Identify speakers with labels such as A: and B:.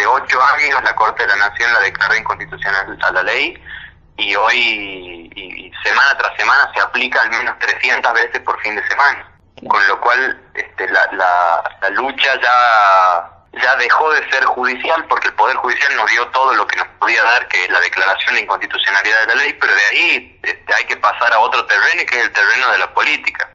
A: hace 8 años la Corte de la Nación la declaró inconstitucional a la ley, y hoy, y semana tras semana, se aplica al menos 300 veces por fin de semana. Con lo cual la lucha ya dejó de ser judicial, porque el Poder Judicial nos dio todo lo que nos podía dar, que es la declaración de inconstitucionalidad de la ley, pero de ahí hay que pasar a otro terreno, que es el terreno de la política.